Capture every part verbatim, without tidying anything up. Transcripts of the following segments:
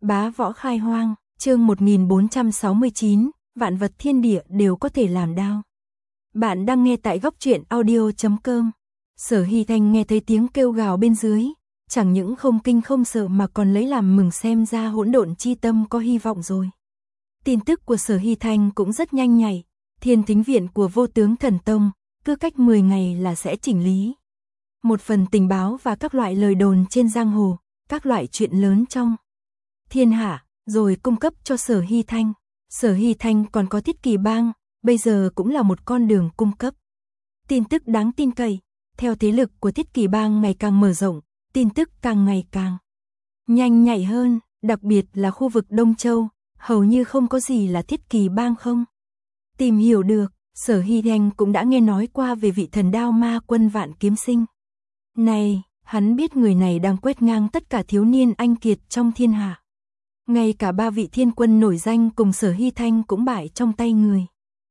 Bá võ khai hoang, chương một nghìn bốn trăm sáu mươi chín, vạn vật thiên địa đều có thể làm đao. Bạn đang nghe tại góc truyện audio chấm com. Sở Hy Thanh nghe thấy tiếng kêu gào bên dưới, chẳng những không kinh không sợ mà còn lấy làm mừng, xem ra hỗn độn chi tâm có hy vọng rồi. Tin tức của Sở Hy Thanh cũng rất nhanh nhạy, Thiên Thính Viện của Vô Tướng Thần Tông, cứ cách mười ngày là sẽ chỉnh lý. Một phần tình báo và các loại lời đồn trên giang hồ, các loại chuyện lớn trong thiên hạ, rồi cung cấp cho Sở Hy Thanh. Sở Hy Thanh còn có Thiết Kỳ Bang, bây giờ cũng là một con đường cung cấp tin tức đáng tin cậy. Theo thế lực của Thiết Kỳ Bang ngày càng mở rộng, tin tức càng ngày càng nhanh nhạy hơn, đặc biệt là khu vực Đông Châu, hầu như không có gì là Thiết Kỳ Bang không tìm hiểu được. Sở Hy Thanh cũng đã nghe nói qua về vị thần đao ma quân Vạn Kiếm Sinh này, hắn biết người này đang quét ngang tất cả thiếu niên anh kiệt trong thiên hạ. Ngay cả ba vị thiên quân nổi danh cùng Sở Hy Thanh cũng bại trong tay người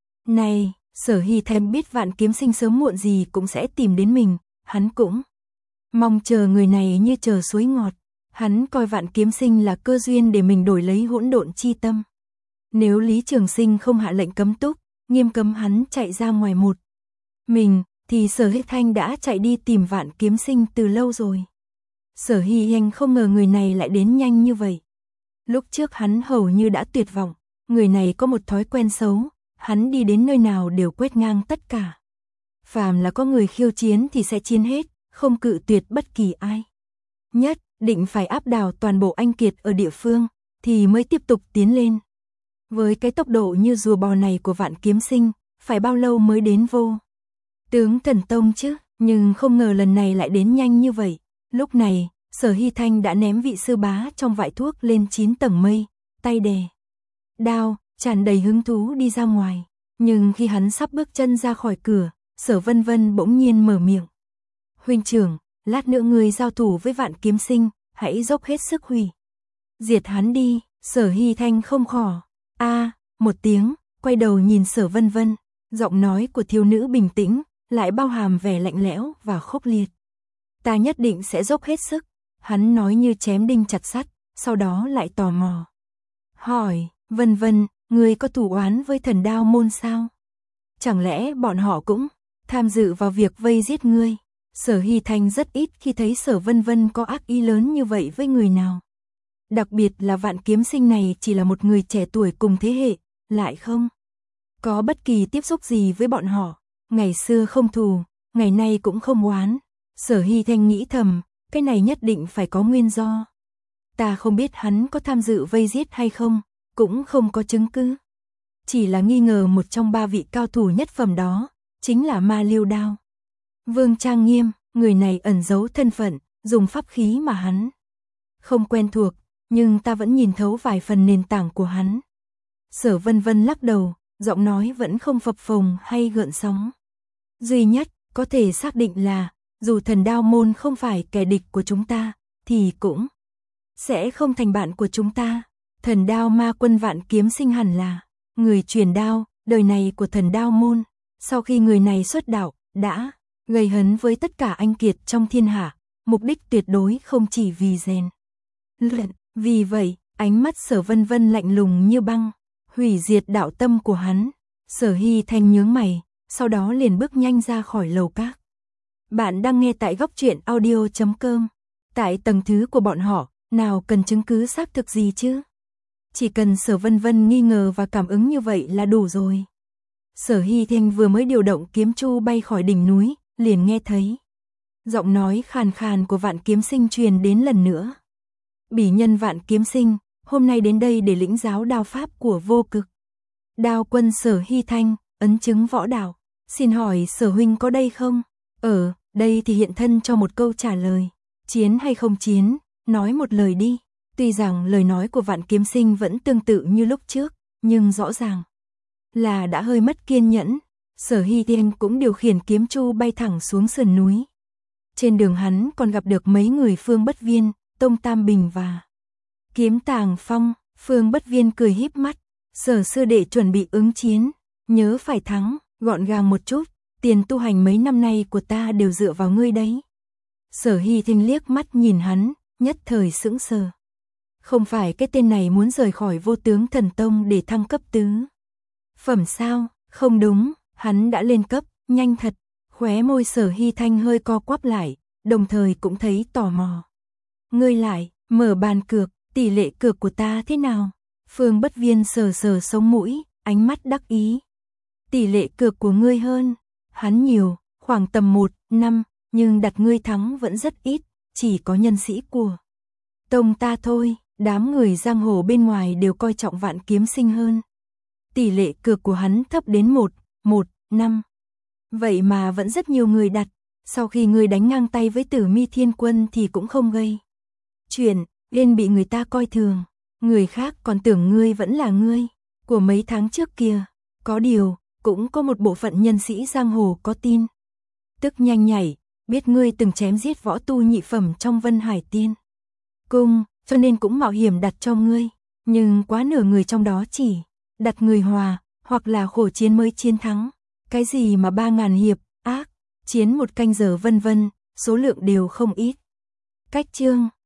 này. Sở Hy Thanh biết Vạn Kiếm Sinh sớm muộn gì cũng sẽ tìm đến mình, hắn cũng mong chờ người này như chờ suối ngọt. Hắn coi Vạn Kiếm Sinh là cơ duyên để mình đổi lấy hỗn độn chi tâm. Nếu Lý Trường Sinh không hạ lệnh cấm túc, nghiêm cấm hắn chạy ra ngoài một mình, thì Sở Hy Thanh đã chạy đi tìm Vạn Kiếm Sinh từ lâu rồi. Sở Hy Thanh không ngờ người này lại đến nhanh như vậy. Lúc trước hắn hầu như đã tuyệt vọng, người này có một thói quen xấu, hắn đi đến nơi nào đều quét ngang tất cả. Phàm là có người khiêu chiến thì sẽ chiến hết, không cự tuyệt bất kỳ ai. Nhất định phải áp đảo toàn bộ anh kiệt ở địa phương, thì mới tiếp tục tiến lên. Với cái tốc độ như rùa bò này của Vạn Kiếm Sinh, phải bao lâu mới đến Vô Tướng Thần Tông chứ, nhưng không ngờ lần này lại đến nhanh như vậy. Lúc này, Sở Hy Thanh đã ném vị sư bá trong vại thuốc lên chín tầng mây, tay đè đao, tràn đầy hứng thú đi ra ngoài. Nhưng khi hắn sắp bước chân ra khỏi cửa, Sở Vân Vân bỗng nhiên mở miệng. Huynh trưởng, lát nữa người giao thủ với Vạn Kiếm Sinh, hãy dốc hết sức hủy diệt hắn đi. Sở Hy Thanh không khỏ a một tiếng, quay đầu nhìn Sở Vân Vân, giọng nói của thiếu nữ bình tĩnh, lại bao hàm vẻ lạnh lẽo và khốc liệt. Ta nhất định sẽ dốc hết sức. Hắn nói như chém đinh chặt sắt, sau đó lại tò mò hỏi, Vân Vân, ngươi có thù oán với thần đao môn sao? Chẳng lẽ bọn họ cũng tham dự vào việc vây giết ngươi? Sở Hy Thanh rất ít khi thấy Sở Vân Vân có ác ý lớn như vậy với người nào. Đặc biệt là Vạn Kiếm Sinh này chỉ là một người trẻ tuổi cùng thế hệ, lại không có bất kỳ tiếp xúc gì với bọn họ. Ngày xưa không thù, ngày nay cũng không oán. Sở Hy Thanh nghĩ thầm, cái này nhất định phải có nguyên do. Ta không biết hắn có tham dự vây giết hay không, cũng không có chứng cứ. Chỉ là nghi ngờ một trong ba vị cao thủ nhất phẩm đó, chính là Ma Liêu Đao Vương Trang Nghiêm. Người này ẩn giấu thân phận, dùng pháp khí mà hắn không quen thuộc, nhưng ta vẫn nhìn thấu vài phần nền tảng của hắn. Sở Vân Vân lắc đầu, giọng nói vẫn không phập phồng hay gợn sóng. Duy nhất có thể xác định là, dù thần đao môn không phải kẻ địch của chúng ta, thì cũng sẽ không thành bạn của chúng ta. Thần đao ma quân Vạn Kiếm Sinh hẳn là người truyền đao đời này của thần đao môn. Sau khi người này xuất đạo, đã gây hấn với tất cả anh kiệt trong thiên hạ, mục đích tuyệt đối không chỉ vì rèn luyện. Vì vậy, ánh mắt Sở Vân Vân lạnh lùng như băng, hủy diệt đạo tâm của hắn. Sở Hy Thanh nhướng mày, sau đó liền bước nhanh ra khỏi lầu các. Bạn đang nghe tại góc truyện audio chấm com. Tại tầng thứ của bọn họ, nào cần chứng cứ xác thực gì chứ? Chỉ cần Sở Vân Vân nghi ngờ và cảm ứng như vậy là đủ rồi. Sở Hy Thanh vừa mới điều động kiếm chu bay khỏi đỉnh núi, liền nghe thấy giọng nói khàn khàn của Vạn Kiếm Sinh truyền đến lần nữa. Bỉ nhân Vạn Kiếm Sinh, hôm nay đến đây để lĩnh giáo đao pháp của Vô Cực Đao quân Sở Hy Thanh, ấn chứng võ đạo. Xin hỏi Sở huynh có đây không? Ở đây thì hiện thân cho một câu trả lời. Chiến hay không chiến, nói một lời đi. Tuy rằng lời nói của Vạn Kiếm Sinh vẫn tương tự như lúc trước, nhưng rõ ràng là đã hơi mất kiên nhẫn. Sở Hy Thanh cũng điều khiển kiếm chu bay thẳng xuống sườn núi. Trên đường hắn còn gặp được mấy người Phương Bất Viên, Tông Tam Bình và Kiếm Tàng Phong. Phương Bất Viên cười híp mắt, Sở sư đệ chuẩn bị ứng chiến, nhớ phải thắng, gọn gàng một chút, tiền tu hành mấy năm nay của ta đều dựa vào ngươi đấy. Sở Hy Thanh liếc mắt nhìn hắn, nhất thời sững sờ. Không phải cái tên này muốn rời khỏi Vô Tướng Thần Tông để thăng cấp tứ phẩm sao? Không đúng, hắn đã lên cấp, nhanh thật. Khóe môi Sở Hy Thanh hơi co quắp lại, đồng thời cũng thấy tò mò. Ngươi lại, mở bàn cược, tỷ lệ cược của ta thế nào? Phương Bất Viên sờ sờ sống mũi, ánh mắt đắc ý. Tỷ lệ cược của ngươi hơn hắn nhiều, khoảng tầm một, năm, nhưng đặt ngươi thắng vẫn rất ít, chỉ có nhân sĩ của tông ta thôi, đám người giang hồ bên ngoài đều coi trọng Vạn Kiếm Sinh hơn. Tỷ lệ cược của hắn thấp đến một, một, năm. Vậy mà vẫn rất nhiều người đặt, sau khi ngươi đánh ngang tay với Tử Mi Thiên Quân thì cũng không gây chuyện, nên bị người ta coi thường. Người khác còn tưởng ngươi vẫn là ngươi của mấy tháng trước kia. Có điều, cũng có một bộ phận nhân sĩ giang hồ có tin. Tức nhanh nhảy, biết ngươi từng chém giết võ tu nhị phẩm trong Vân Hải Tiên Cung, cho nên cũng mạo hiểm đặt cho ngươi. Nhưng quá nửa người trong đó chỉ đặt người hòa, hoặc là khổ chiến mới chiến thắng. Cái gì mà ba ngàn hiệp, ác, chiến một canh giờ vân vân, số lượng đều không ít. Cách chương